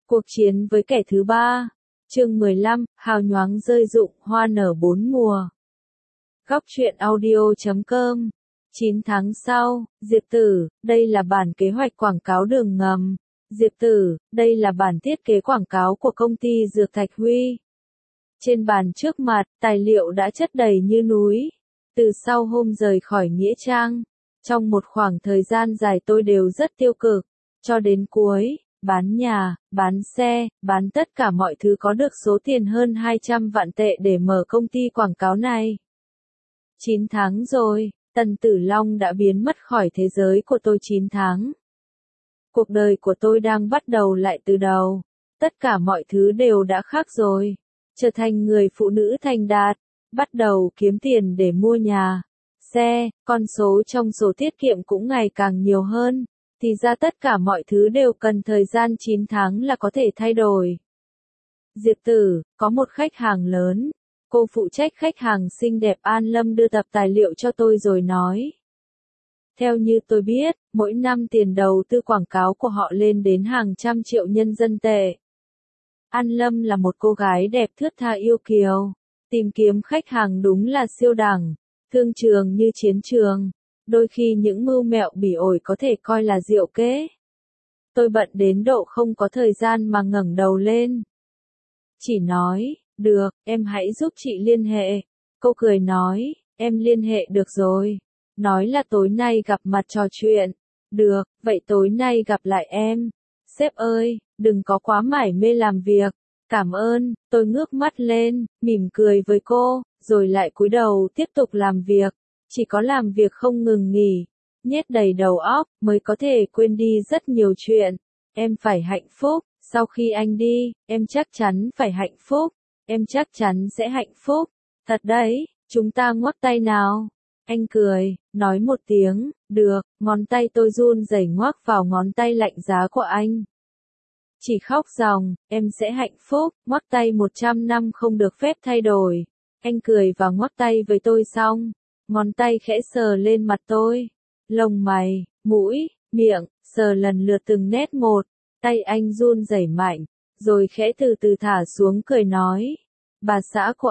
Cuộc chiến với kẻ thứ ba. Chương 15, hào nhoáng rơi rụng, hoa nở bốn mùa. Góc truyện audio.com. 9 tháng sau, Diệp Tử, đây là bản kế hoạch quảng cáo đường ngầm. Diệp Tử, đây là bản thiết kế quảng cáo của công ty Dược Thạch Huy. Trên bàn trước mặt, tài liệu đã chất đầy như núi. Từ sau hôm rời khỏi Nghĩa Trang, trong một khoảng thời gian dài tôi đều rất tiêu cực, cho đến cuối. Bán nhà, bán xe, bán tất cả mọi thứ có được số tiền hơn 200 vạn tệ để mở công ty quảng cáo này. 9 tháng rồi, Tần Tử Long đã biến mất khỏi thế giới của tôi 9 tháng. Cuộc đời của tôi đang bắt đầu lại từ đầu. Tất cả mọi thứ đều đã khác rồi. Trở thành người phụ nữ thành đạt, bắt đầu kiếm tiền để mua nhà, xe, con số trong sổ tiết kiệm cũng ngày càng nhiều hơn. Thì ra tất cả mọi thứ đều cần thời gian 9 tháng là có thể thay đổi. Diệp Tử, có một khách hàng lớn. Cô phụ trách khách hàng xinh đẹp An Lâm đưa tập tài liệu cho tôi rồi nói. Theo như tôi biết, mỗi năm tiền đầu tư quảng cáo của họ lên đến hàng trăm triệu nhân dân tệ. An Lâm là một cô gái đẹp thướt tha yêu kiều. Tìm kiếm khách hàng đúng là siêu đẳng. Thương trường như chiến trường. Đôi khi những mưu mẹo bỉ ổi có thể coi là diệu kế. Tôi bận đến độ không có thời gian mà ngẩng đầu lên. Chỉ nói, được, em hãy giúp chị liên hệ. Cô cười nói, em liên hệ được rồi. Nói là tối nay gặp mặt trò chuyện. Được, vậy tối nay gặp lại em. Sếp ơi, đừng có quá mải mê làm việc. Cảm ơn, tôi ngước mắt lên, mỉm cười với cô, rồi lại cúi đầu tiếp tục làm việc. Chỉ có làm việc không ngừng nghỉ, nhét đầy đầu óc, mới có thể quên đi rất nhiều chuyện. Em phải hạnh phúc, sau khi anh đi, em chắc chắn phải hạnh phúc. Em chắc chắn sẽ hạnh phúc. Thật đấy, chúng ta ngoắc tay nào. Anh cười, nói một tiếng, được, ngón tay tôi run rẩy ngoắc vào ngón tay lạnh giá của anh. Chỉ khóc ròng, em sẽ hạnh phúc, ngoắc tay 100 năm không được phép thay đổi. Anh cười và ngoắc tay với tôi xong. Ngón tay khẽ sờ lên mặt tôi, lông mày, mũi, miệng, sờ lần lượt từng nét một, tay anh run rẩy mạnh, rồi khẽ từ từ thả xuống cười nói, bà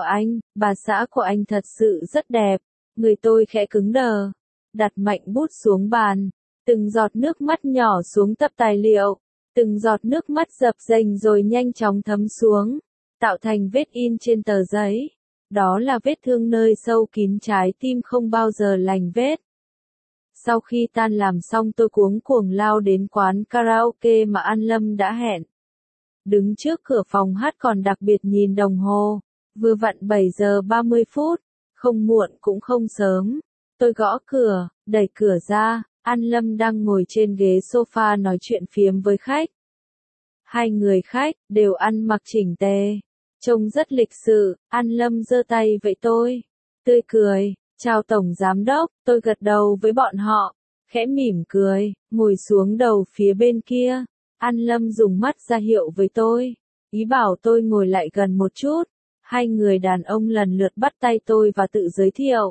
xã của anh thật sự rất đẹp, người tôi khẽ cứng đờ, đặt mạnh bút xuống bàn, từng giọt nước mắt nhỏ xuống tập tài liệu, từng giọt nước mắt dập dềnh rồi nhanh chóng thấm xuống, tạo thành vết in trên tờ giấy. Đó là vết thương nơi sâu kín trái tim không bao giờ lành vết. Sau khi tan làm xong tôi cuống cuồng lao đến quán karaoke mà An Lâm đã hẹn. Đứng trước cửa phòng hát còn đặc biệt nhìn đồng hồ. Vừa vặn 7 giờ 30 phút. Không muộn cũng không sớm. Tôi gõ cửa, đẩy cửa ra. An Lâm đang ngồi trên ghế sofa nói chuyện phiếm với khách. Hai người khách đều ăn mặc chỉnh tề. Trông rất lịch sự, An Lâm giơ tay vẫy tôi. Tươi cười, chào tổng giám đốc, tôi gật đầu với bọn họ. Khẽ mỉm cười, ngồi xuống đầu phía bên kia. An Lâm dùng mắt ra hiệu với tôi. Ý bảo tôi ngồi lại gần một chút. Hai người đàn ông lần lượt bắt tay tôi và tự giới thiệu.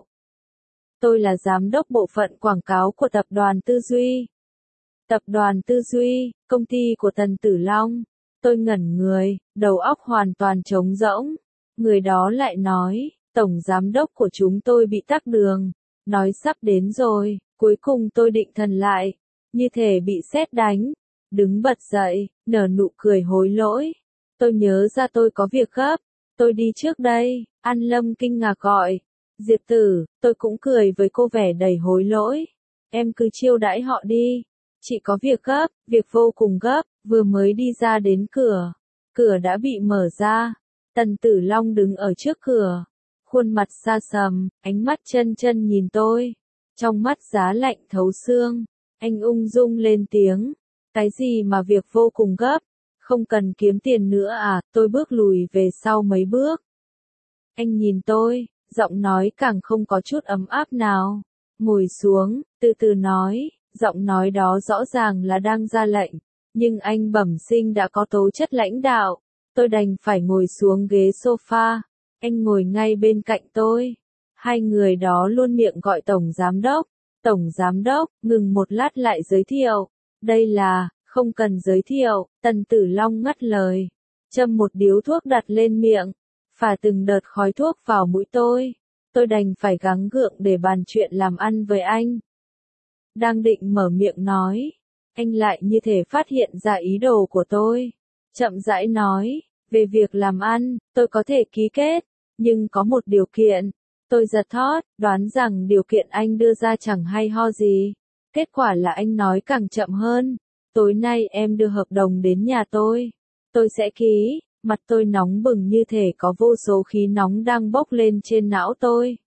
Tôi là giám đốc bộ phận quảng cáo của tập đoàn Tư Duy. Tập đoàn Tư Duy, công ty của Tần Tử Long. Tôi ngẩn người, đầu óc hoàn toàn trống rỗng. Người đó lại nói, tổng giám đốc của chúng tôi bị tắc đường. Nói sắp đến rồi, cuối cùng tôi định thần lại. Như thể bị sét đánh. Đứng bật dậy, nở nụ cười hối lỗi. Tôi nhớ ra tôi có việc gấp. Tôi đi trước đây, An Lâm kinh ngạc gọi. Diệp Tử, tôi cũng cười với cô vẻ đầy hối lỗi. Em cứ chiêu đãi họ đi. Chị có việc gấp, việc vô cùng gấp. Vừa mới đi ra đến cửa. Cửa đã bị mở ra. Tần Tử Long đứng ở trước cửa. Khuôn mặt xa sầm, ánh mắt chân chân nhìn tôi. Trong mắt giá lạnh thấu xương. Anh ung dung lên tiếng. Cái gì mà việc vô cùng gấp? Không cần kiếm tiền nữa à? Tôi bước lùi về sau mấy bước. Anh nhìn tôi, giọng nói càng không có chút ấm áp nào. Ngồi xuống, từ từ nói. Giọng nói đó rõ ràng là đang ra lệnh. Nhưng anh bẩm sinh đã có tố chất lãnh đạo. Tôi đành phải ngồi xuống ghế sofa. Anh ngồi ngay bên cạnh tôi. Hai người đó luôn miệng gọi tổng giám đốc. Tổng giám đốc, ngừng một lát lại giới thiệu. Đây là, Không cần giới thiệu, Tần Tử Long ngắt lời. Châm một điếu thuốc đặt lên miệng. Phả từng đợt khói thuốc vào mũi tôi. Tôi đành phải gắng gượng để bàn chuyện làm ăn với anh. Đang định mở miệng nói. Anh lại như thể phát hiện ra ý đồ của tôi. Chậm rãi nói. Về việc làm ăn, tôi có thể ký kết. Nhưng có một điều kiện. Tôi giật thót, đoán rằng điều kiện anh đưa ra chẳng hay ho gì. Kết quả là anh nói càng chậm hơn. Tối nay em đưa hợp đồng đến nhà tôi. Tôi sẽ ký. Mặt tôi nóng bừng như thể có vô số khí nóng đang bốc lên trên não tôi.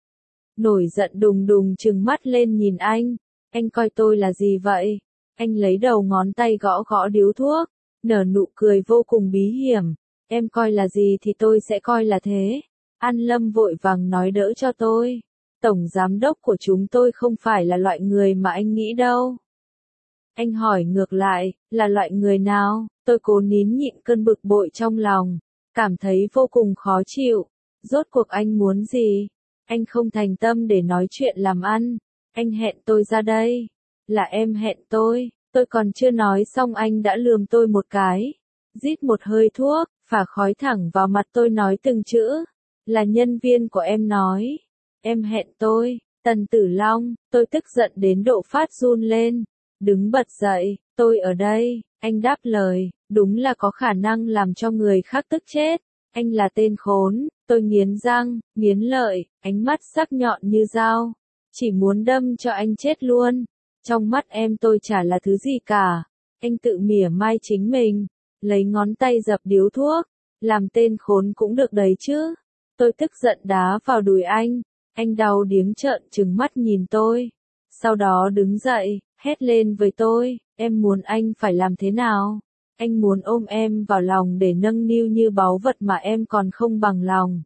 Nổi giận đùng đùng trừng mắt lên nhìn anh. Anh coi tôi là gì vậy? Anh lấy đầu ngón tay gõ gõ điếu thuốc, nở nụ cười vô cùng bí hiểm. Em coi là gì thì tôi sẽ coi là thế. An Lâm vội vàng nói đỡ cho tôi. Tổng giám đốc của chúng tôi không phải là loại người mà anh nghĩ đâu. Anh hỏi ngược lại, là loại người nào? Tôi cố nín nhịn cơn bực bội trong lòng, cảm thấy vô cùng khó chịu. Rốt cuộc anh muốn gì? Anh không thành tâm để nói chuyện làm ăn. Anh hẹn tôi ra đây. Là em hẹn tôi còn chưa nói xong anh đã lườm tôi một cái. Rít một hơi thuốc, phả khói thẳng vào mặt tôi nói từng chữ. Là nhân viên của em nói. Em hẹn tôi, Tần Tử Long, tôi tức giận đến độ phát run lên. Đứng bật dậy, tôi ở đây, anh đáp lời, đúng là có khả năng làm cho người khác tức chết. Anh là tên khốn, tôi nghiến răng, nghiến lợi, ánh mắt sắc nhọn như dao. Chỉ muốn đâm cho anh chết luôn. Trong mắt em tôi chả là thứ gì cả. Anh tự mỉa mai chính mình, lấy ngón tay dập điếu thuốc. Làm tên khốn cũng được đấy chứ. Tôi tức giận đá vào đùi anh đau điếng trợn trừng mắt nhìn tôi. Sau đó đứng dậy, hét lên với tôi, em muốn anh phải làm thế nào? Anh muốn ôm em vào lòng để nâng niu như báu vật mà em còn không bằng lòng.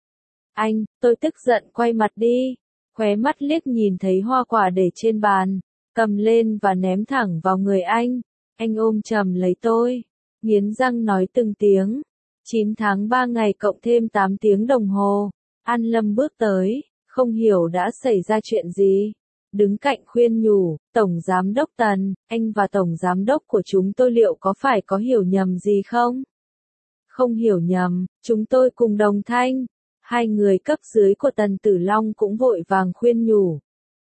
Tôi tức giận quay mặt đi, khóe mắt liếc nhìn thấy hoa quả để trên bàn, cầm lên và ném thẳng vào người anh. Anh ôm chầm lấy tôi, nghiến răng nói từng tiếng. 9 tháng 3 ngày cộng thêm 8 tiếng đồng hồ. An Lâm bước tới, không hiểu đã xảy ra chuyện gì. Đứng cạnh khuyên nhủ, Tổng Giám đốc Tần, anh và Tổng Giám đốc của chúng tôi liệu có phải có hiểu nhầm gì không? Không hiểu nhầm, chúng tôi cùng đồng thanh. Hai người cấp dưới của Tần Tử Long cũng vội vàng khuyên nhủ.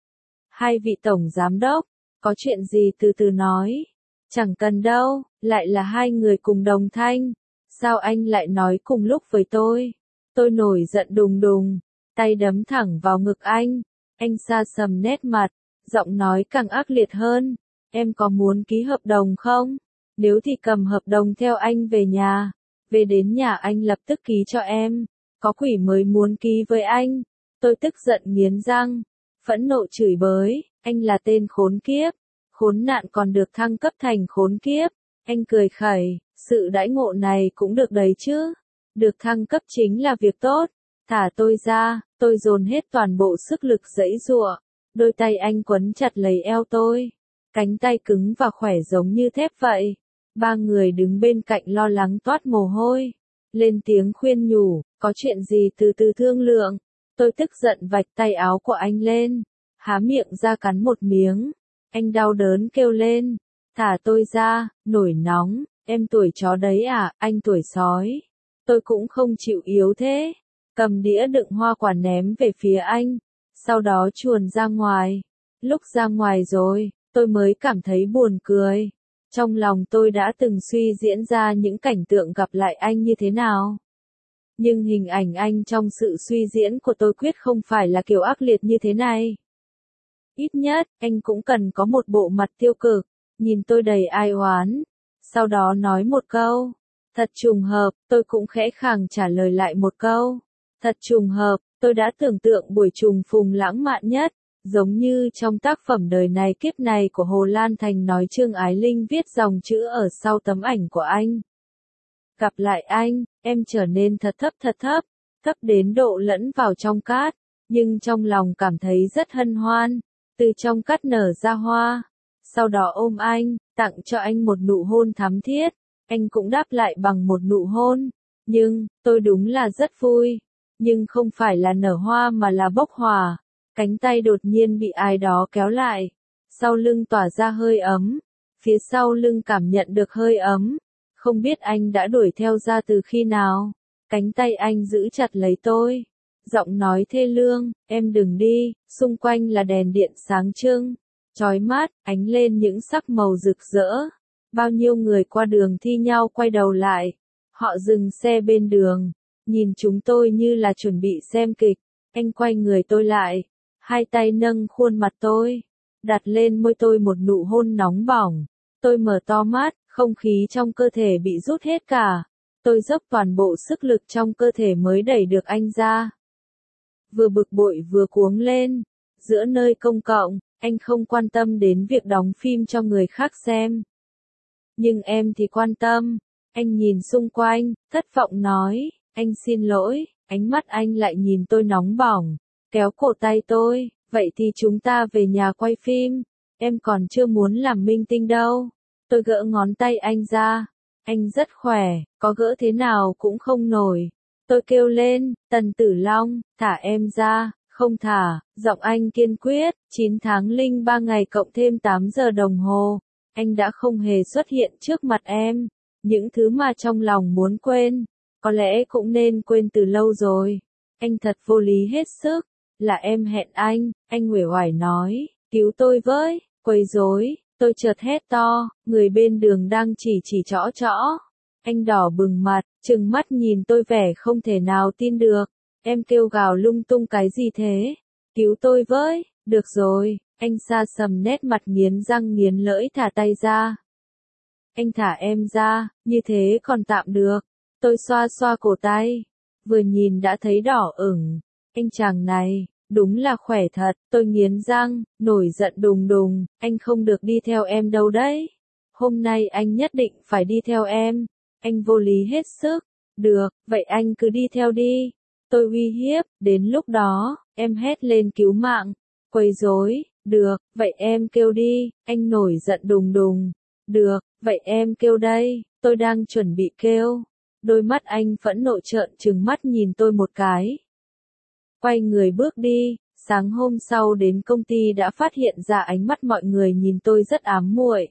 Hai vị Tổng Giám đốc, có chuyện gì từ từ nói. Chẳng cần đâu, lại là hai người cùng đồng thanh. Sao anh lại nói cùng lúc với tôi? Tôi nổi giận đùng đùng, tay đấm thẳng vào ngực anh. Anh sa sầm nét mặt, giọng nói càng ác liệt hơn. Em có muốn ký hợp đồng không? Nếu thì cầm hợp đồng theo anh về nhà. Về đến nhà anh lập tức ký cho em. Có quỷ mới muốn ký với anh. Tôi tức giận nghiến răng, phẫn nộ chửi bới, anh là tên khốn kiếp. Khốn nạn còn được thăng cấp thành khốn kiếp. Anh cười khẩy, sự đãi ngộ này cũng được đấy chứ. Được thăng cấp chính là việc tốt. Thả tôi ra, tôi dồn hết toàn bộ sức lực giãy giụa. Đôi tay anh quấn chặt lấy eo tôi. Cánh tay cứng và khỏe giống như thép vậy. Ba người đứng bên cạnh lo lắng toát mồ hôi. Lên tiếng khuyên nhủ, có chuyện gì từ từ thương lượng. Tôi tức giận vạch tay áo của anh lên. Há miệng ra cắn một miếng. Anh đau đớn kêu lên. Thả tôi ra, nổi nóng. Em tuổi chó đấy à, anh tuổi sói. Tôi cũng không chịu yếu thế. Cầm đĩa đựng hoa quả ném về phía anh. Sau đó chuồn ra ngoài. Lúc ra ngoài rồi, tôi mới cảm thấy buồn cười. Trong lòng tôi đã từng suy diễn ra những cảnh tượng gặp lại anh như thế nào. Nhưng hình ảnh anh trong sự suy diễn của tôi quyết không phải là kiểu ác liệt như thế này. Ít nhất, anh cũng cần có một bộ mặt tiêu cực, nhìn tôi đầy ai oán. Sau đó nói một câu. Thật trùng hợp, tôi cũng khẽ khàng trả lời lại một câu. Thật trùng hợp, tôi đã tưởng tượng buổi trùng phùng lãng mạn nhất. Giống như trong tác phẩm Đời này kiếp này của Hồ Lan Thành nói Trương Ái Linh viết dòng chữ ở sau tấm ảnh của anh. Gặp lại anh, em trở nên thật thấp, thấp đến độ lẫn vào trong cát, nhưng trong lòng cảm thấy rất hân hoan, từ trong cát nở ra hoa. Sau đó ôm anh, tặng cho anh một nụ hôn thắm thiết, anh cũng đáp lại bằng một nụ hôn. Nhưng, tôi đúng là rất vui, nhưng không phải là nở hoa mà là bốc hỏa. Cánh tay đột nhiên bị ai đó kéo lại, sau lưng tỏa ra hơi ấm, phía sau lưng cảm nhận được hơi ấm. Không biết anh đã đuổi theo ra từ khi nào. Cánh tay anh giữ chặt lấy tôi. Giọng nói thê lương, em đừng đi, xung quanh là đèn điện sáng trưng, chói mắt, ánh lên những sắc màu rực rỡ. Bao nhiêu người qua đường thi nhau quay đầu lại. Họ dừng xe bên đường, nhìn chúng tôi như là chuẩn bị xem kịch. Anh quay người tôi lại, hai tay nâng khuôn mặt tôi, đặt lên môi tôi một nụ hôn nóng bỏng. Tôi mở to mắt, không khí trong cơ thể bị rút hết cả. Tôi dốc toàn bộ sức lực trong cơ thể mới đẩy được anh ra. Vừa bực bội vừa cuống lên. Giữa nơi công cộng, anh không quan tâm đến việc đóng phim cho người khác xem. Nhưng em thì quan tâm. Anh nhìn xung quanh, thất vọng nói, anh xin lỗi. Ánh mắt anh lại nhìn tôi nóng bỏng, kéo cổ tay tôi, vậy thì chúng ta về nhà quay phim. Em còn chưa muốn làm minh tinh đâu. Tôi gỡ ngón tay anh ra. Anh rất khỏe, có gỡ thế nào cũng không nổi. Tôi kêu lên, Tần Tử Long, thả em ra. Không thả, giọng anh kiên quyết. 9 tháng 03 ngày cộng thêm 8 giờ đồng hồ. Anh đã không hề xuất hiện trước mặt em. Những thứ mà trong lòng muốn quên, có lẽ cũng nên quên từ lâu rồi. Anh thật vô lý hết sức. Là em hẹn anh uể oải nói, cứu tôi với, quấy rối. Tôi chợt hét to, người bên đường đang chỉ trõ trõ. Anh đỏ bừng mặt, trừng mắt nhìn tôi vẻ không thể nào tin được. Em kêu gào lung tung cái gì thế? Cứu tôi với, được rồi. Anh sa sầm nét mặt nghiến răng nghiến lợi thả tay ra. Anh thả em ra, như thế còn tạm được. Tôi xoa xoa cổ tay, vừa nhìn đã thấy đỏ ửng. Anh chàng này, đúng là khỏe thật. Tôi nghiến răng, nổi giận đùng đùng, anh không được đi theo em đâu đấy. Hôm nay anh nhất định phải đi theo em. Anh vô lý hết sức. Được, vậy anh cứ đi theo đi. Tôi uy hiếp, đến lúc đó, em hét lên cứu mạng. Quấy rối, được, vậy em kêu đi. Anh nổi giận đùng đùng. Được, vậy em kêu đây. Tôi đang chuẩn bị kêu. Đôi mắt anh phẫn nộ trợn trừng mắt nhìn tôi một cái. Quay người bước đi. Sáng hôm sau đến công ty đã phát hiện ra ánh mắt mọi người nhìn tôi rất ám muội.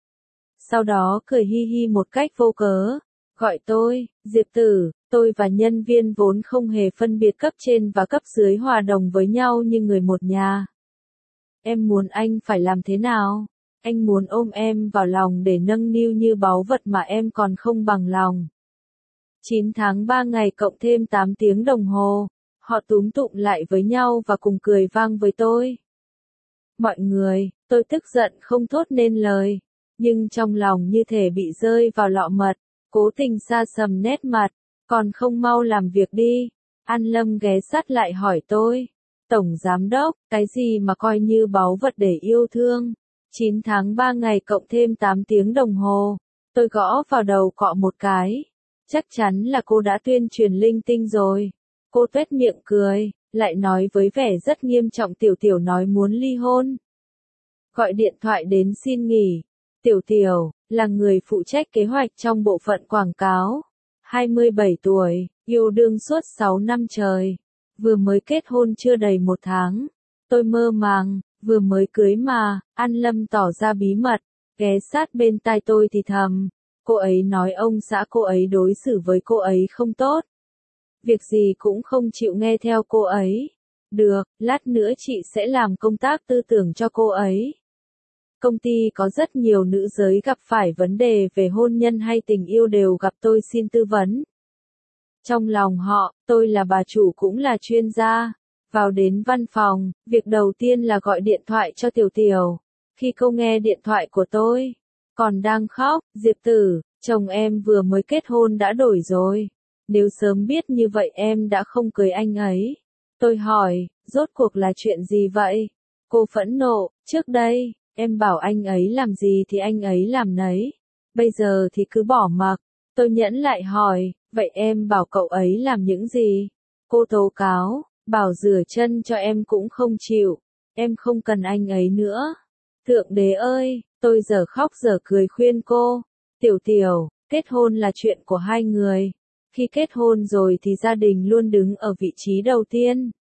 Sau đó cười hi hi một cách vô cớ. Gọi tôi, Diệp Tử. Tôi và nhân viên vốn không hề phân biệt cấp trên và cấp dưới hòa đồng với nhau như người một nhà. Em muốn anh phải làm thế nào? Anh muốn ôm em vào lòng để nâng niu như báu vật mà em còn không bằng lòng. 9 tháng 3 ngày cộng thêm 8 tiếng đồng hồ, họ túm tụm lại với nhau và cùng cười vang với tôi. Mọi người, tôi tức giận không thốt nên lời, nhưng trong lòng như thể bị rơi vào lọ mật, cố tình sa sầm nét mặt, còn không mau làm việc đi. An Lâm ghé sát lại hỏi tôi, Tổng Giám Đốc, cái gì mà coi như báu vật để yêu thương? 9 tháng 3 ngày cộng thêm 8 tiếng đồng hồ, tôi gõ vào đầu cọ một cái. Chắc chắn là cô đã tuyên truyền linh tinh rồi. Cô tuét miệng cười, lại nói với vẻ rất nghiêm trọng Tiểu Tiểu nói muốn ly hôn. Gọi điện thoại đến xin nghỉ. Tiểu Tiểu, là người phụ trách kế hoạch trong bộ phận quảng cáo. 27 tuổi, yêu đương suốt 6 năm trời. Vừa mới kết hôn chưa đầy 1 tháng. Tôi mơ màng, vừa mới cưới mà. An Lâm tỏ ra bí mật, ghé sát bên tai tôi thì thầm. Cô ấy nói ông xã cô ấy đối xử với cô ấy không tốt. Việc gì cũng không chịu nghe theo cô ấy. Được, lát nữa chị sẽ làm công tác tư tưởng cho cô ấy. Công ty có rất nhiều nữ giới gặp phải vấn đề về hôn nhân hay tình yêu đều gặp tôi xin tư vấn. Trong lòng họ, tôi là bà chủ cũng là chuyên gia. Vào đến văn phòng, việc đầu tiên là gọi điện thoại cho Tiểu Tiểu. Khi cô nghe điện thoại của tôi, còn đang khóc, Diệp Tử, chồng em vừa mới kết hôn đã đổi rồi. Nếu sớm biết như vậy em đã không cưới anh ấy. Tôi hỏi, rốt cuộc là chuyện gì vậy? Cô phẫn nộ, trước đây, em bảo anh ấy làm gì thì anh ấy làm nấy. Bây giờ thì cứ bỏ mặc. Tôi nhẫn lại hỏi, vậy em bảo cậu ấy làm những gì? Cô tố cáo, bảo rửa chân cho em cũng không chịu. Em không cần anh ấy nữa. Thượng đế ơi, tôi giờ khóc giờ cười khuyên cô. Tiểu Tiểu, kết hôn là chuyện của hai người. Khi kết hôn rồi thì gia đình luôn đứng ở vị trí đầu tiên.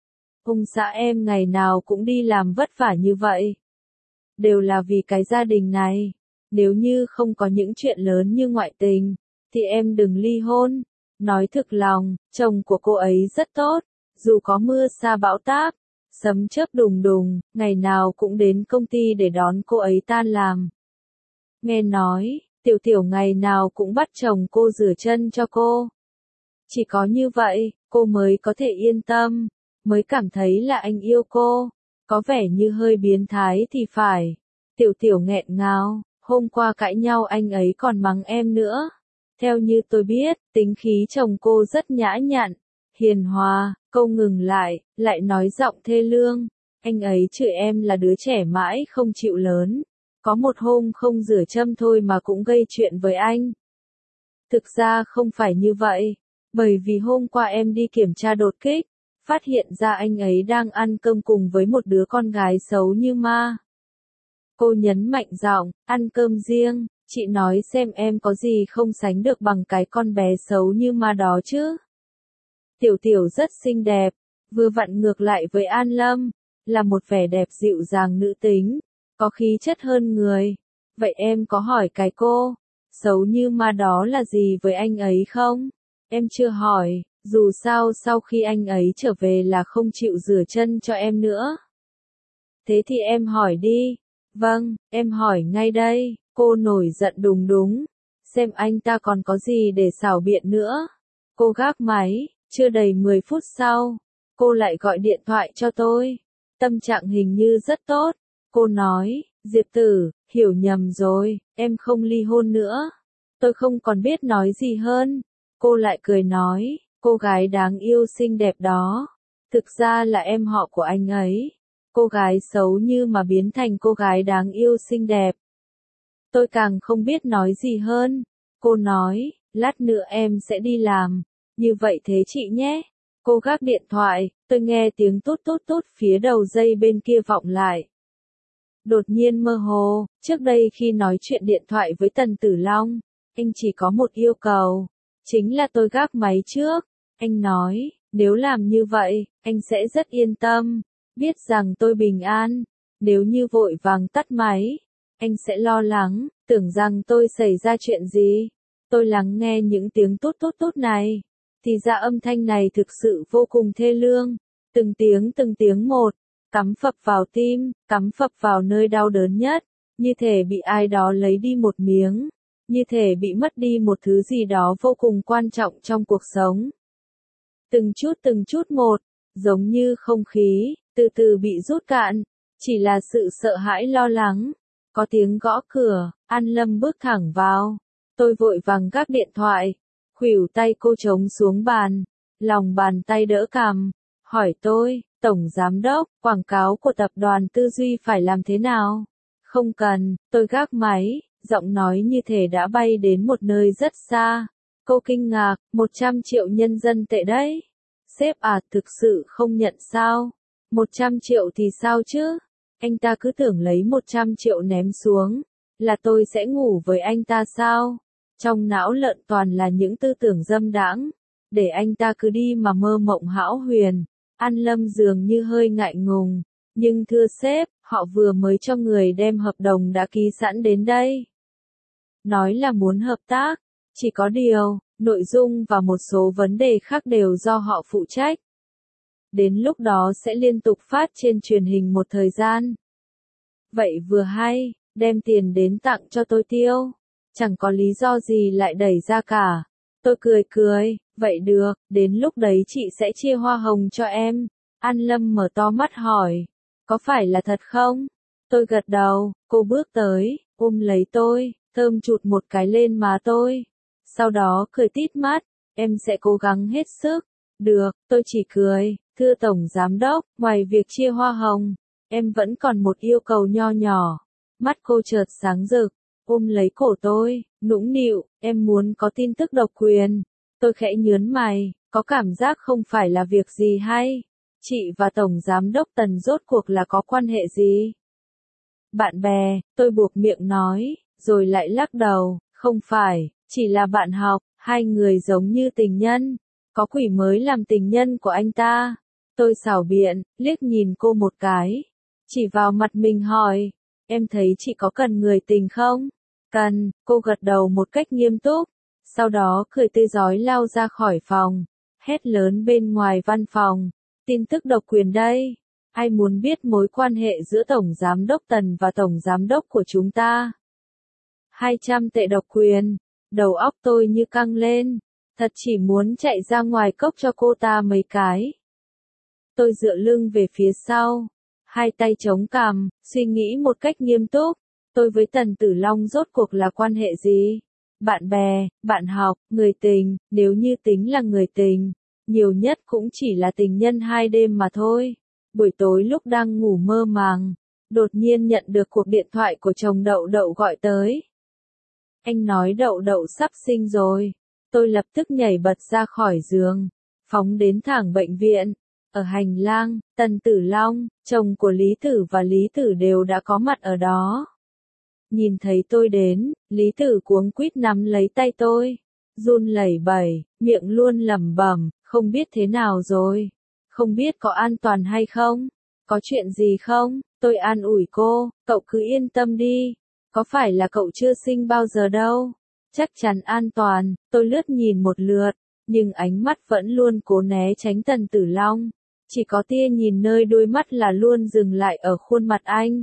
Ông xã em ngày nào cũng đi làm vất vả như vậy. Đều là vì cái gia đình này. Nếu như không có những chuyện lớn như ngoại tình, thì em đừng ly hôn. Nói thực lòng, chồng của cô ấy rất tốt, dù có mưa sa bão táp, sấm chớp đùng đùng, ngày nào cũng đến công ty để đón cô ấy tan làm. Nghe nói, Tiểu Tiểu ngày nào cũng bắt chồng cô rửa chân cho cô. Chỉ có như vậy, cô mới có thể yên tâm, mới cảm thấy là anh yêu cô. Có vẻ như hơi biến thái thì phải. Tiểu Tiểu nghẹn ngào, hôm qua cãi nhau anh ấy còn mắng em nữa. Theo như tôi biết, tính khí chồng cô rất nhã nhặn, hiền hòa. Câu ngừng lại nói giọng thê lương. Anh ấy chửi em là đứa trẻ mãi không chịu lớn. Có một hôm không rửa châm thôi mà cũng gây chuyện với anh. Thực ra không phải như vậy. Bởi vì hôm qua em đi kiểm tra đột kích, phát hiện ra anh ấy đang ăn cơm cùng với một đứa con gái xấu như ma. Cô nhấn mạnh giọng, ăn cơm riêng, chị nói xem em có gì không sánh được bằng cái con bé xấu như ma đó chứ. Tiểu Tiểu rất xinh đẹp, vừa vặn ngược lại với An Lâm, là một vẻ đẹp dịu dàng nữ tính, có khí chất hơn người. Vậy em có hỏi cái cô, xấu như ma đó là gì với anh ấy không? Em chưa hỏi, dù sao sau khi anh ấy trở về là không chịu rửa chân cho em nữa. Thế thì em hỏi đi. Vâng, em hỏi ngay đây, cô nổi giận đùng đùng. Xem anh ta còn có gì để xảo biện nữa. Cô gác máy, chưa đầy 10 phút sau, cô lại gọi điện thoại cho tôi. Tâm trạng hình như rất tốt. Cô nói, Diệp Tử, hiểu nhầm rồi, em không ly hôn nữa. Tôi không còn biết nói gì hơn. Cô lại cười nói, cô gái đáng yêu xinh đẹp đó, thực ra là em họ của anh ấy. Cô gái xấu như mà biến thành cô gái đáng yêu xinh đẹp. Tôi càng không biết nói gì hơn. Cô nói, lát nữa em sẽ đi làm. Như vậy thế chị nhé. Cô gác điện thoại, tôi nghe tiếng tút tút tút phía đầu dây bên kia vọng lại. Đột nhiên mơ hồ, trước đây khi nói chuyện điện thoại với Tần Tử Long, anh chỉ có một yêu cầu. Chính là tôi gác máy trước. Anh nói, nếu làm như vậy, anh sẽ rất yên tâm, biết rằng tôi bình an. Nếu như vội vàng tắt máy, anh sẽ lo lắng, tưởng rằng tôi xảy ra chuyện gì. Tôi lắng nghe những tiếng tút tút tút này, thì ra âm thanh này thực sự vô cùng thê lương. Từng tiếng một, cắm phập vào tim, cắm phập vào nơi đau đớn nhất, như thể bị ai đó lấy đi một miếng. Như thể bị mất đi một thứ gì đó vô cùng quan trọng trong cuộc sống. Từng chút một, giống như không khí, từ từ bị rút cạn, chỉ là sự sợ hãi lo lắng. Có tiếng gõ cửa, An Lâm bước thẳng vào. Tôi vội vàng gác điện thoại, khuỷu tay cô trống xuống bàn, lòng bàn tay đỡ cằm, hỏi tôi, Tổng Giám đốc, quảng cáo của tập đoàn Tư Duy phải làm thế nào? Không cần, tôi gác máy. Giọng nói như thể đã bay đến một nơi rất xa. Cô kinh ngạc, 100 triệu nhân dân tệ đấy. Sếp à, thực sự không nhận sao? 100 triệu thì sao chứ? Anh ta cứ tưởng lấy 100 triệu ném xuống, là tôi sẽ ngủ với anh ta sao? Trong não lợn toàn là những tư tưởng dâm đãng. Để anh ta cứ đi mà mơ mộng hão huyền. An Lâm dường như hơi ngại ngùng. Nhưng thưa sếp, họ vừa mới cho người đem hợp đồng đã ký sẵn đến đây. Nói là muốn hợp tác, chỉ có điều, nội dung và một số vấn đề khác đều do họ phụ trách. Đến lúc đó sẽ liên tục phát trên truyền hình một thời gian. Vậy vừa hay, đem tiền đến tặng cho tôi tiêu. Chẳng có lý do gì lại đẩy ra cả. Tôi cười, vậy được, đến lúc đấy chị sẽ chia hoa hồng cho em. An Lâm mở to mắt hỏi, có phải là thật không? Tôi gật đầu, cô bước tới, ôm lấy tôi, thơm chụt một cái lên má tôi. Sau đó cười tít mắt, em sẽ cố gắng hết sức. Được, tôi chỉ cười, thưa Tổng Giám đốc, ngoài việc chia hoa hồng, em vẫn còn một yêu cầu nho nhỏ. Mắt cô chợt sáng rực, ôm lấy cổ tôi, nũng nịu, em muốn có tin tức độc quyền. Tôi khẽ nhớn mày, có cảm giác không phải là việc gì hay. Chị và Tổng Giám đốc Tần rốt cuộc là có quan hệ gì? Bạn bè, tôi buộc miệng nói, rồi lại lắc đầu, không phải, chỉ là bạn học, hai người giống như tình nhân. Có quỷ mới làm tình nhân của anh ta. Tôi xảo biện, liếc nhìn cô một cái. Chỉ vào mặt mình hỏi, em thấy chị có cần người tình không? Cần, cô gật đầu một cách nghiêm túc, sau đó cười tươi rói lao ra khỏi phòng, hét lớn bên ngoài văn phòng, tin tức độc quyền đây, ai muốn biết mối quan hệ giữa Tổng Giám đốc Tần và Tổng Giám đốc của chúng ta? 200 tệ độc quyền, đầu óc tôi như căng lên, thật chỉ muốn chạy ra ngoài cốc cho cô ta mấy cái. Tôi dựa lưng về phía sau, hai tay chống cằm, suy nghĩ một cách nghiêm túc, tôi với Tần Tử Long rốt cuộc là quan hệ gì? Bạn bè, bạn học, người tình, nếu như tính là người tình, nhiều nhất cũng chỉ là tình nhân 2 đêm mà thôi. Buổi tối lúc đang ngủ mơ màng, đột nhiên nhận được cuộc điện thoại của chồng Đậu Đậu gọi tới. Anh nói Đậu Đậu sắp sinh rồi. Tôi lập tức nhảy bật ra khỏi giường, phóng đến thẳng bệnh viện. Ở hành lang, Tần Tử Long, chồng của Lý Tử và Lý Tử đều đã có mặt ở đó. Nhìn thấy tôi đến, Lý Tử cuống quýt nắm lấy tay tôi, run lẩy bẩy, miệng luôn lẩm bẩm, không biết thế nào rồi, không biết có an toàn hay không, có chuyện gì không? Tôi an ủi cô, cậu cứ yên tâm đi, có phải là cậu chưa sinh bao giờ đâu, chắc chắn an toàn. Tôi lướt nhìn một lượt, nhưng ánh mắt vẫn luôn cố né tránh Tần Tử Long, chỉ có tia nhìn nơi đôi mắt là luôn dừng lại ở khuôn mặt anh.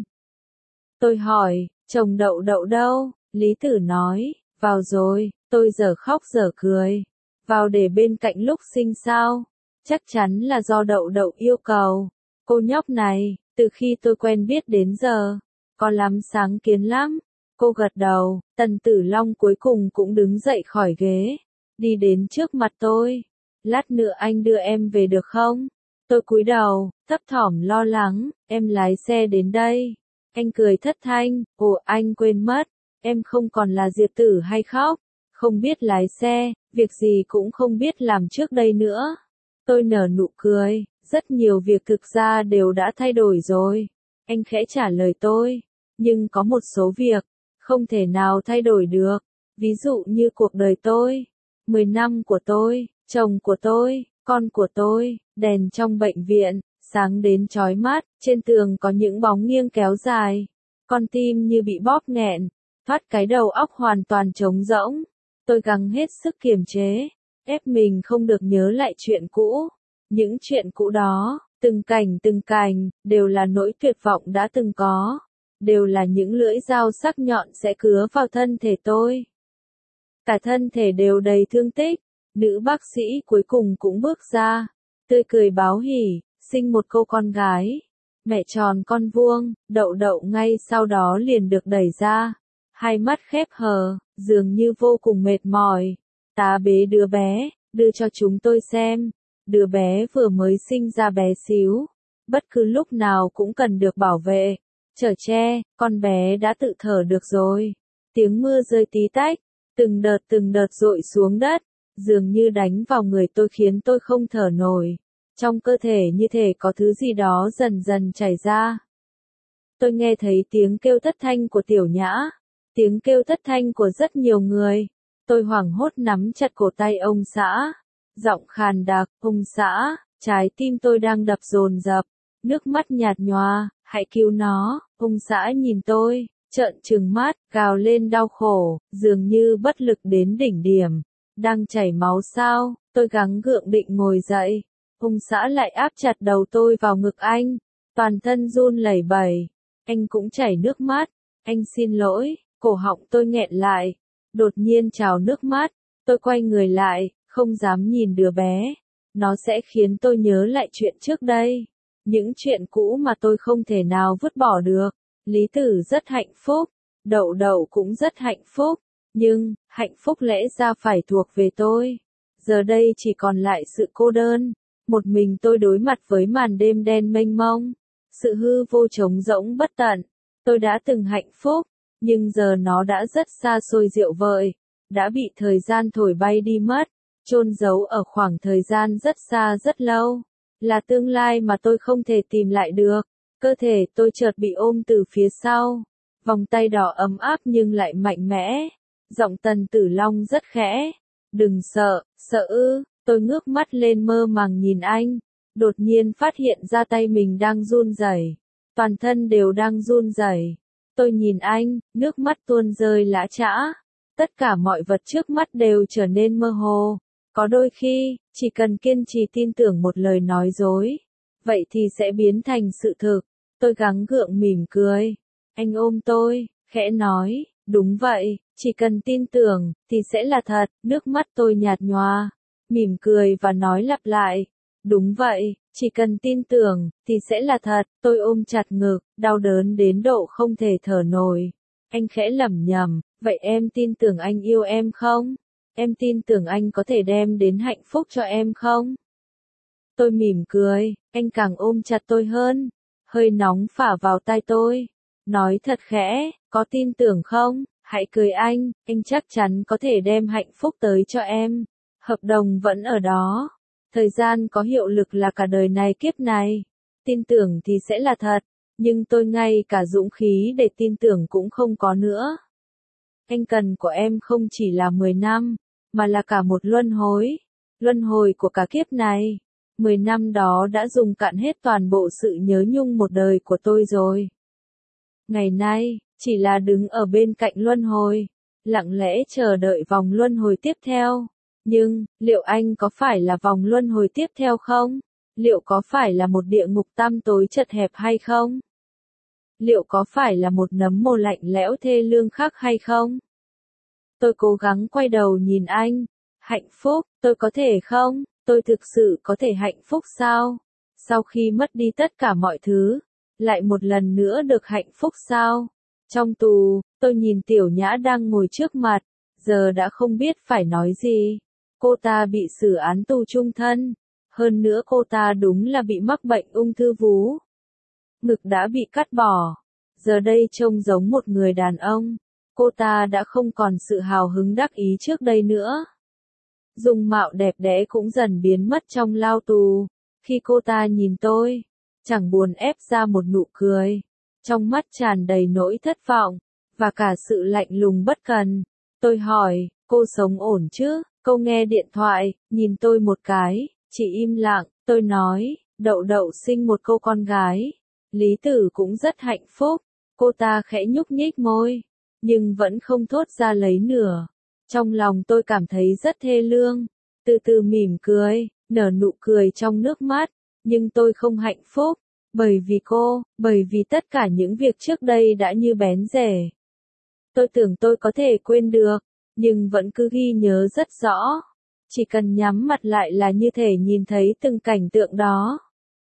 Tôi hỏi, chồng Đậu Đậu đâu? Lý Tử nói, vào rồi. Tôi giờ khóc giờ cười. Vào để bên cạnh lúc sinh sao? Chắc chắn là do Đậu Đậu yêu cầu. Cô nhóc này, từ khi tôi quen biết đến giờ, có lắm sáng kiến lắm. Cô gật đầu. Tần Tử Long cuối cùng cũng đứng dậy khỏi ghế, đi đến trước mặt tôi. Lát nữa anh đưa em về được không? Tôi cúi đầu, thấp thỏm lo lắng, em lái xe đến đây. Anh cười thất thanh, ồ anh quên mất, em không còn là Diệp Tử hay khóc, không biết lái xe, việc gì cũng không biết làm trước đây nữa. Tôi nở nụ cười, rất nhiều việc thực ra đều đã thay đổi rồi. Anh khẽ trả lời tôi, nhưng có một số việc, không thể nào thay đổi được, ví dụ như cuộc đời tôi, 10 năm của tôi, chồng của tôi, con của tôi, đèn trong bệnh viện, sáng đến chói mắt, trên tường có những bóng nghiêng kéo dài. Con tim như bị bóp nghẹn, thoát cái đầu óc hoàn toàn trống rỗng. Tôi gắng hết sức kiềm chế, ép mình không được nhớ lại chuyện cũ. Những chuyện cũ đó, từng cảnh, đều là nỗi tuyệt vọng đã từng có. Đều là những lưỡi dao sắc nhọn sẽ cứa vào thân thể tôi. Cả thân thể đều đầy thương tích. Nữ bác sĩ cuối cùng cũng bước ra, tươi cười báo hỉ, sinh một cô con gái. Mẹ tròn con vuông, Đậu Đậu ngay sau đó liền được đẩy ra. Hai mắt khép hờ, dường như vô cùng mệt mỏi. Tá bế đứa bé, đưa cho chúng tôi xem. Đứa bé vừa mới sinh ra bé xíu. Bất cứ lúc nào cũng cần được bảo vệ. Chở che, con bé đã tự thở được rồi. Tiếng mưa rơi tí tách, từng đợt dội xuống đất, dường như đánh vào người tôi khiến tôi không thở nổi. Trong cơ thể như thể có thứ gì đó dần dần chảy ra. Tôi nghe thấy tiếng kêu thất thanh của Tiểu Nhã, tiếng kêu thất thanh của rất nhiều người. Tôi hoảng hốt nắm chặt cổ tay ông xã, giọng khàn đặc, ông xã, trái tim tôi đang đập dồn dập, nước mắt nhạt nhòa, hãy cứu nó. Ông xã nhìn tôi, trợn trừng mắt, gào lên đau khổ, dường như bất lực đến đỉnh điểm. Đang chảy máu sao? Tôi gắng gượng định ngồi dậy. Ông xã lại áp chặt đầu tôi vào ngực anh, toàn thân run lẩy bẩy. Anh cũng chảy nước mắt. Anh xin lỗi. Cổ họng tôi nghẹn lại, đột nhiên trào nước mắt. Tôi quay người lại, không dám nhìn đứa bé. Nó sẽ khiến tôi nhớ lại chuyện trước đây, những chuyện cũ mà tôi không thể nào vứt bỏ được. Lý Tử rất hạnh phúc, Đậu Đậu cũng rất hạnh phúc, nhưng hạnh phúc lẽ ra phải thuộc về tôi. Giờ đây chỉ còn lại sự cô đơn, một mình tôi đối mặt với màn đêm đen mênh mông, sự hư vô trống rỗng bất tận. Tôi đã từng hạnh phúc, nhưng giờ nó đã rất xa xôi diệu vợi, đã bị thời gian thổi bay đi mất, chôn giấu ở khoảng thời gian rất xa rất lâu, là tương lai mà tôi không thể tìm lại được. Cơ thể tôi chợt bị ôm từ phía sau, vòng tay đỏ ấm áp nhưng lại mạnh mẽ. Giọng Tần Tử Long rất khẽ, đừng sợ, sợ ư? Tôi ngước mắt lên mơ màng nhìn anh, đột nhiên phát hiện ra tay mình đang run rẩy, toàn thân đều đang run rẩy. Tôi nhìn anh, nước mắt tuôn rơi lã chã. Tất cả mọi vật trước mắt đều trở nên mơ hồ. Có đôi khi, chỉ cần kiên trì tin tưởng một lời nói dối, vậy thì sẽ biến thành sự thực. Tôi gắng gượng mỉm cười. Anh ôm tôi, khẽ nói, đúng vậy, chỉ cần tin tưởng, thì sẽ là thật. Nước mắt tôi nhạt nhòa, mỉm cười và nói lặp lại. Đúng vậy, chỉ cần tin tưởng, thì sẽ là thật. Tôi ôm chặt ngực, đau đớn đến độ không thể thở nổi. Anh khẽ lẩm nhẩm, vậy em tin tưởng anh yêu em không? Em tin tưởng anh có thể đem đến hạnh phúc cho em không? Tôi mỉm cười, anh càng ôm chặt tôi hơn. Hơi nóng phả vào tai tôi. Nói thật khẽ, có tin tưởng không? Hãy cười anh chắc chắn có thể đem hạnh phúc tới cho em. Hợp đồng vẫn ở đó. Thời gian có hiệu lực là cả đời này kiếp này. Tin tưởng thì sẽ là thật, nhưng tôi ngay cả dũng khí để tin tưởng cũng không có nữa. Anh cần của em không chỉ là 10 năm, mà là cả một luân hồi của cả kiếp này. 10 năm đó đã dùng cạn hết toàn bộ sự nhớ nhung một đời của tôi rồi. Ngày nay, chỉ là đứng ở bên cạnh luân hồi, lặng lẽ chờ đợi vòng luân hồi tiếp theo. Nhưng, liệu anh có phải là vòng luân hồi tiếp theo không? Liệu có phải là một địa ngục tăm tối chật hẹp hay không? Liệu có phải là một nấm mồ lạnh lẽo thê lương khác hay không? Tôi cố gắng quay đầu nhìn anh. Hạnh phúc, tôi có thể không? Tôi thực sự có thể hạnh phúc sao? Sau khi mất đi tất cả mọi thứ, lại một lần nữa được hạnh phúc sao? Trong tù, tôi nhìn Tiểu Nhã đang ngồi trước mặt, giờ đã không biết phải nói gì. Cô ta bị xử án tù chung thân. Hơn nữa cô ta đúng là bị mắc bệnh ung thư vú. Ngực đã bị cắt bỏ. Giờ đây trông giống một người đàn ông. Cô ta đã không còn sự hào hứng đắc ý trước đây nữa. Dung mạo đẹp đẽ cũng dần biến mất trong lao tù. Khi cô ta nhìn tôi, chẳng buồn ép ra một nụ cười. Trong mắt tràn đầy nỗi thất vọng, và cả sự lạnh lùng bất cần. Tôi hỏi, cô sống ổn chứ? Cô nghe điện thoại, nhìn tôi một cái, chỉ im lặng. Tôi nói, Đậu Đậu sinh một cô con gái. Lý Tử cũng rất hạnh phúc. Cô ta khẽ nhúc nhích môi, nhưng vẫn không thốt ra lấy nửa. Trong lòng tôi cảm thấy rất thê lương. Từ từ mỉm cười, nở nụ cười trong nước mắt. Nhưng tôi không hạnh phúc. Bởi vì cô, bởi vì tất cả những việc trước đây đã như bén rễ. Tôi tưởng tôi có thể quên được, nhưng vẫn cứ ghi nhớ rất rõ. Chỉ cần nhắm mặt lại là như thể nhìn thấy từng cảnh tượng đó.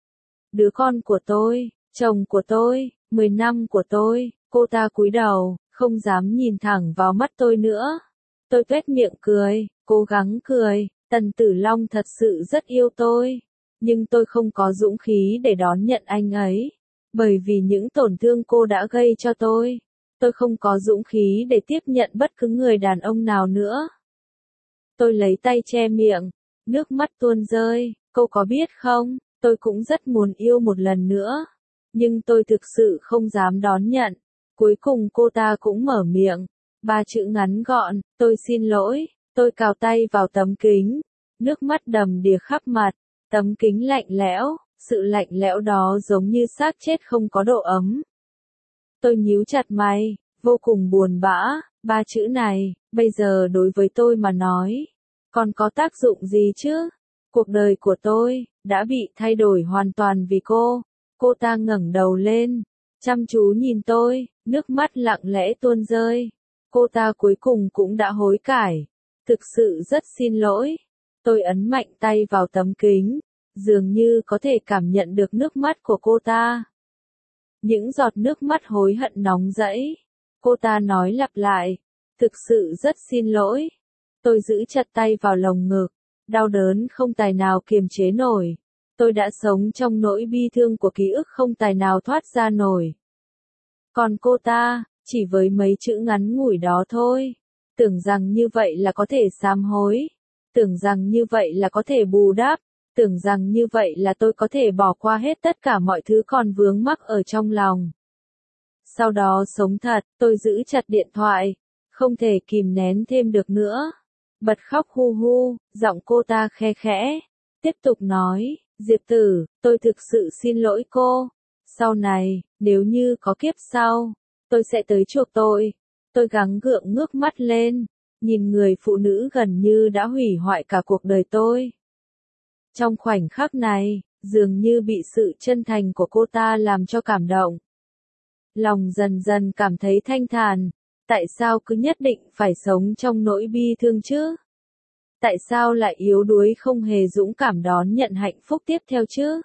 Đứa con của tôi, chồng của tôi, 10 năm của tôi. Cô ta cúi đầu, không dám nhìn thẳng vào mắt tôi nữa. Tôi tuét miệng cười, cố gắng cười. Tần Tử Long thật sự rất yêu tôi, nhưng tôi không có dũng khí để đón nhận anh ấy. Bởi vì những tổn thương cô đã gây cho tôi không có dũng khí để tiếp nhận bất cứ người đàn ông nào nữa. Tôi lấy tay che miệng, nước mắt tuôn rơi. Cô có biết không, tôi cũng rất muốn yêu một lần nữa, nhưng tôi thực sự không dám đón nhận. Cuối cùng cô ta cũng mở miệng, 3 chữ ngắn gọn, tôi xin lỗi. Tôi cào tay vào tấm kính, nước mắt đầm đìa khắp mặt. Tấm kính lạnh lẽo, sự lạnh lẽo đó giống như xác chết không có độ ấm. Tôi nhíu chặt mày, vô cùng buồn bã. 3 chữ này, bây giờ đối với tôi mà nói, còn có tác dụng gì chứ? Cuộc đời của tôi đã bị thay đổi hoàn toàn vì cô. Cô ta ngẩng đầu lên, chăm chú nhìn tôi, nước mắt lặng lẽ tuôn rơi. Cô ta cuối cùng cũng đã hối cải. Thực sự rất xin lỗi. Tôi ấn mạnh tay vào tấm kính, dường như có thể cảm nhận được nước mắt của cô ta. Những giọt nước mắt hối hận nóng rẫy. Cô ta nói lặp lại, thực sự rất xin lỗi. Tôi giữ chặt tay vào lồng ngực, đau đớn không tài nào kiềm chế nổi. Tôi đã sống trong nỗi bi thương của ký ức không tài nào thoát ra nổi. Còn cô ta, chỉ với mấy chữ ngắn ngủi đó thôi, tưởng rằng như vậy là có thể sám hối, tưởng rằng như vậy là có thể bù đắp, tưởng rằng như vậy là tôi có thể bỏ qua hết tất cả mọi thứ còn vướng mắc ở trong lòng. Sau đó sống thật, tôi giữ chặt điện thoại, không thể kìm nén thêm được nữa. Bật khóc hu hu, giọng cô ta khe khẽ, tiếp tục nói, Diệp Tử, tôi thực sự xin lỗi cô. Sau này, nếu như có kiếp sau, tôi sẽ tới chuộc tôi. Tôi gắng gượng ngước mắt lên, nhìn người phụ nữ gần như đã hủy hoại cả cuộc đời tôi. Trong khoảnh khắc này, dường như bị sự chân thành của cô ta làm cho cảm động. Lòng dần dần cảm thấy thanh thản, tại sao cứ nhất định phải sống trong nỗi bi thương chứ? Tại sao lại yếu đuối không hề dũng cảm đón nhận hạnh phúc tiếp theo chứ?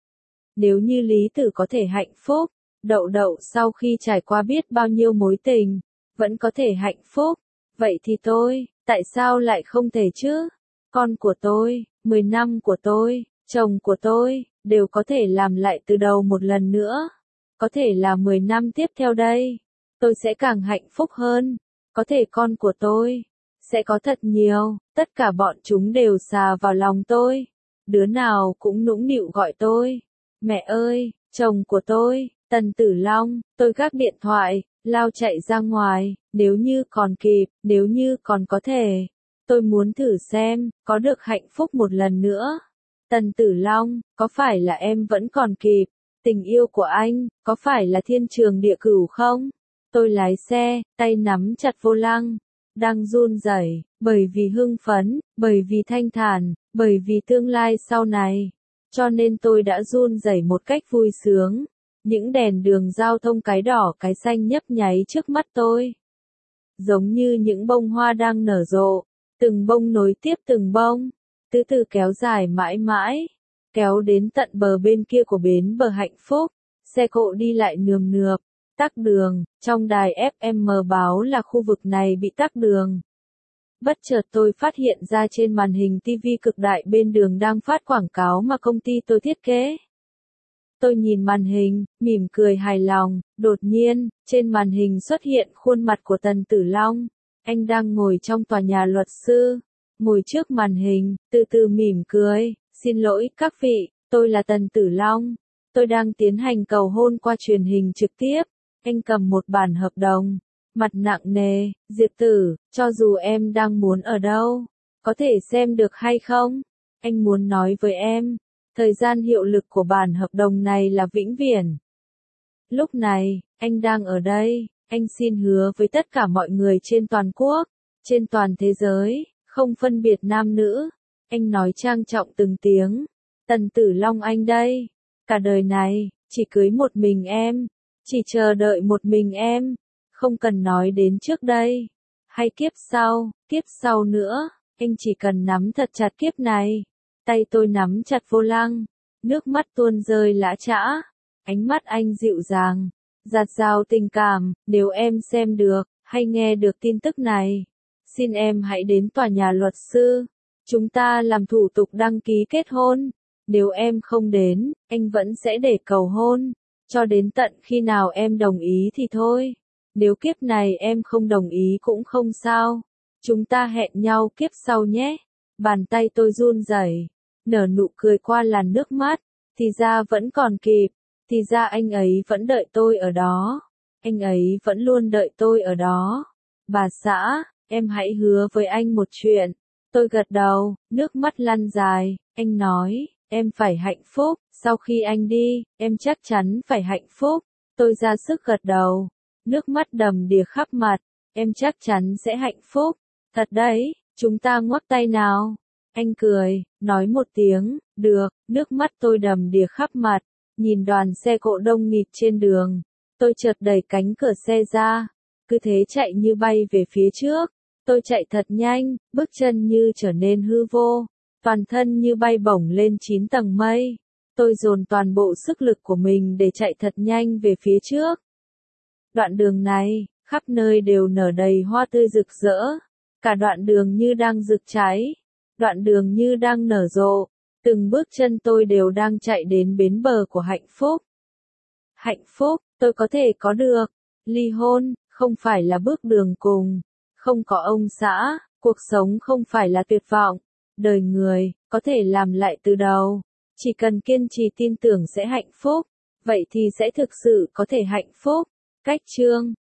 Nếu như Lý Tử có thể hạnh phúc, Đậu Đậu sau khi trải qua biết bao nhiêu mối tình, vẫn có thể hạnh phúc, vậy thì tôi, tại sao lại không thể chứ? Con của tôi, 10 năm của tôi, chồng của tôi, đều có thể làm lại từ đầu một lần nữa. Có thể là 10 năm tiếp theo đây, tôi sẽ càng hạnh phúc hơn. Có thể con của tôi sẽ có thật nhiều, tất cả bọn chúng đều xà vào lòng tôi. Đứa nào cũng nũng nịu gọi tôi. Mẹ ơi, chồng của tôi, Tần Tử Long, tôi gác điện thoại, lao chạy ra ngoài, nếu như còn kịp, nếu như còn có thể. Tôi muốn thử xem, có được hạnh phúc một lần nữa. Tần Tử Long, có phải là em vẫn còn kịp? Tình yêu của anh, có phải là thiên trường địa cửu không? Tôi lái xe, tay nắm chặt vô lăng, đang run rẩy, bởi vì hưng phấn, bởi vì thanh thản, bởi vì tương lai sau này. Cho nên tôi đã run rẩy một cách vui sướng. Những đèn đường giao thông cái đỏ cái xanh nhấp nháy trước mắt tôi. Giống như những bông hoa đang nở rộ, từng bông nối tiếp từng bông, từ từ kéo dài mãi mãi, kéo đến tận bờ bên kia của bến bờ hạnh phúc. Xe cộ đi lại nườm nượp, tắc đường, trong đài FM báo là khu vực này bị tắc đường. Bất chợt tôi phát hiện ra trên màn hình TV cực đại bên đường đang phát quảng cáo mà công ty tôi thiết kế. Tôi nhìn màn hình, mỉm cười hài lòng, đột nhiên, trên màn hình xuất hiện khuôn mặt của Tần Tử Long. Anh đang ngồi trong tòa nhà luật sư, ngồi trước màn hình, từ từ mỉm cười, xin lỗi các vị, tôi là Tần Tử Long. Tôi đang tiến hành cầu hôn qua truyền hình trực tiếp. Anh cầm một bản hợp đồng, mặt nặng nề, Diệp Tử, cho dù em đang muốn ở đâu, có thể xem được hay không? Anh muốn nói với em, thời gian hiệu lực của bản hợp đồng này là vĩnh viễn. Lúc này, anh đang ở đây, anh xin hứa với tất cả mọi người trên toàn quốc, trên toàn thế giới, không phân biệt nam nữ. Anh nói trang trọng từng tiếng, Tần Tử Long anh đây, cả đời này, chỉ cưới một mình em, chỉ chờ đợi một mình em, không cần nói đến trước đây, hay kiếp sau nữa, anh chỉ cần nắm thật chặt kiếp này. Tay tôi nắm chặt vô lăng, nước mắt tuôn rơi lã chã, ánh mắt anh dịu dàng, dạt dào tình cảm. Nếu em xem được, hay nghe được tin tức này, xin em hãy đến tòa nhà luật sư, chúng ta làm thủ tục đăng ký kết hôn. Nếu em không đến, anh vẫn sẽ để cầu hôn, cho đến tận khi nào em đồng ý thì thôi. Nếu kiếp này em không đồng ý cũng không sao, chúng ta hẹn nhau kiếp sau nhé. Bàn tay tôi run rẩy, nở nụ cười qua làn nước mắt, thì ra vẫn còn kịp, thì ra anh ấy vẫn đợi tôi ở đó, anh ấy vẫn luôn đợi tôi ở đó. Bà xã, em hãy hứa với anh một chuyện. Tôi gật đầu, nước mắt lăn dài, anh nói, em phải hạnh phúc, sau khi anh đi, em chắc chắn phải hạnh phúc. Tôi ra sức gật đầu, nước mắt đầm đìa khắp mặt, em chắc chắn sẽ hạnh phúc, thật đấy, chúng ta ngoắc tay nào. Anh cười, nói một tiếng, được, nước mắt tôi đầm đìa khắp mặt, nhìn đoàn xe cộ đông nghịt trên đường. Tôi chợt đẩy cánh cửa xe ra, cứ thế chạy như bay về phía trước. Tôi chạy thật nhanh, bước chân như trở nên hư vô, toàn thân như bay bổng lên 9 tầng mây. Tôi dồn toàn bộ sức lực của mình để chạy thật nhanh về phía trước. Đoạn đường này, khắp nơi đều nở đầy hoa tươi rực rỡ, cả đoạn đường như đang rực cháy, đoạn đường như đang nở rộ, từng bước chân tôi đều đang chạy đến bến bờ của hạnh phúc. Hạnh phúc, tôi có thể có được. Ly hôn, không phải là bước đường cùng. Không có ông xã, cuộc sống không phải là tuyệt vọng. Đời người, có thể làm lại từ đầu. Chỉ cần kiên trì tin tưởng sẽ hạnh phúc. Vậy thì sẽ thực sự có thể hạnh phúc. Cách chương